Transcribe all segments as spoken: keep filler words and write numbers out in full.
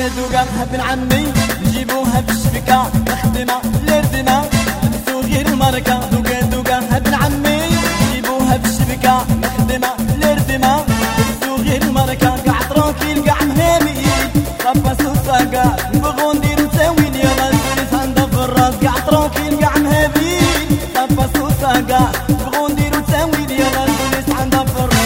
دوكا ابن عمي نجيبوها في الشبكة نخدمها لردنا نلبسو غير الماركة دوكا دوكا ابن عمي نجيبوها في الشبكة نخدمها لردنا نلبسو غير الماركة قاع ترونكيل قاع مهامي صافا سوسا قاع نبغو نديرو تاويل يا رجل عندها في الراس قاع ترونكيل قاع مهامي صافا سوسا قاع نبغو نديرو تاويل يا رجل عندها في الراس.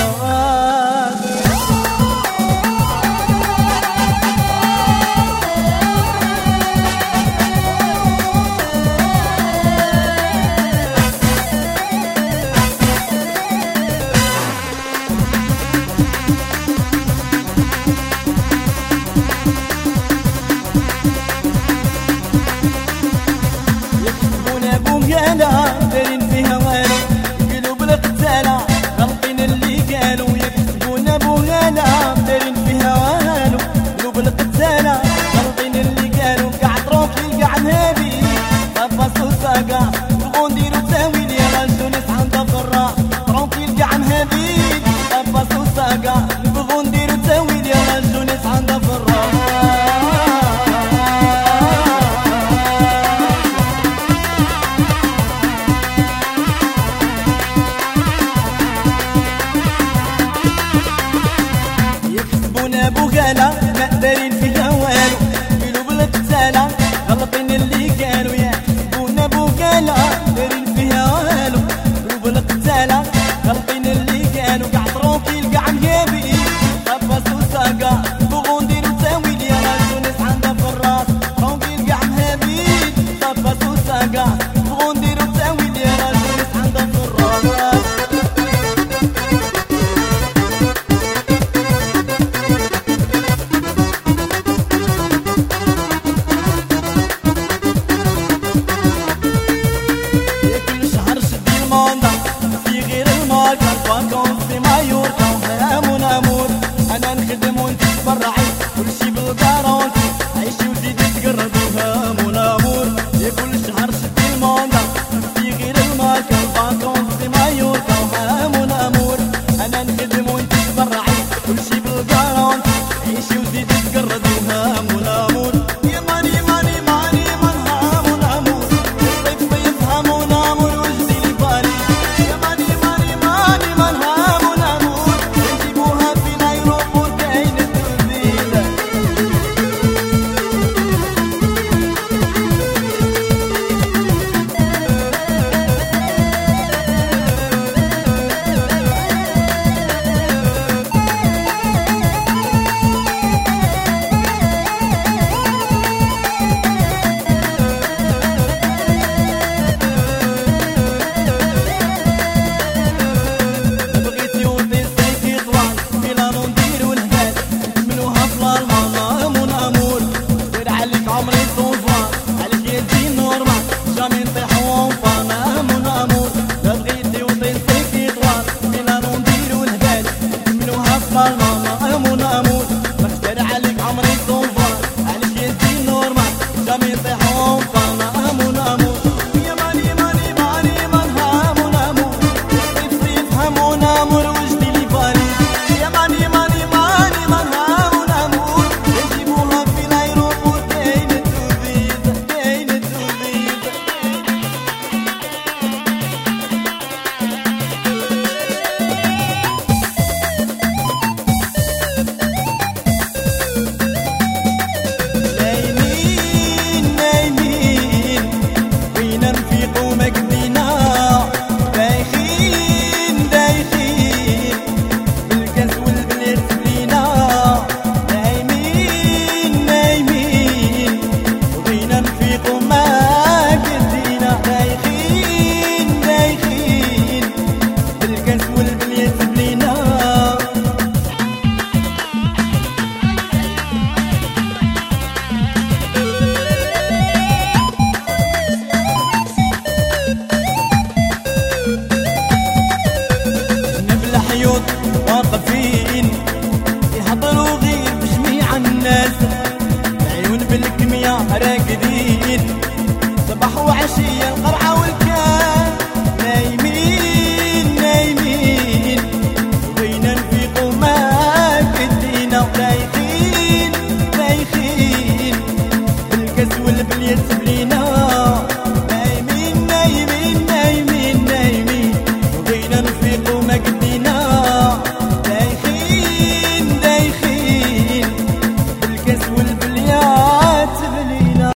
يانا دايرين فيها والو قالوا بالقتالة غلطين اللي قالوا يكتبونا بوهانا دايرين فيها والو قالوا بالقتالة غلطين اللي قالوا قاع تروكيل قاع نهابي صافا سوسا قاع نبغو نديرو تاويل يا رجل ناس عندها في الراس تروكيل قاع نهابي صافا سوسا قاع نبغو نديرو تاويل يا رجل ناس عندها في الراس. بوغالا ما دايرين فيها والو قالوا بالقتالة غلطين اللي قالوا يحسبونا بوغالا دايرين فيها والو قالوا بالقتالة غلطين اللي قالوا قاع تروكيل قاع مهابي صافا سوسا قاع نبغو نديرو تاويل يا رجل ناس عندها في الراس تروكيل قاع مهابي صافا سوسا قاع نبغو نديرو تاويل يا رجل ناس عندها في الراس. انا نخدم وانت تبرعي كل شي بالقارون عيشي وزيدي تقربوها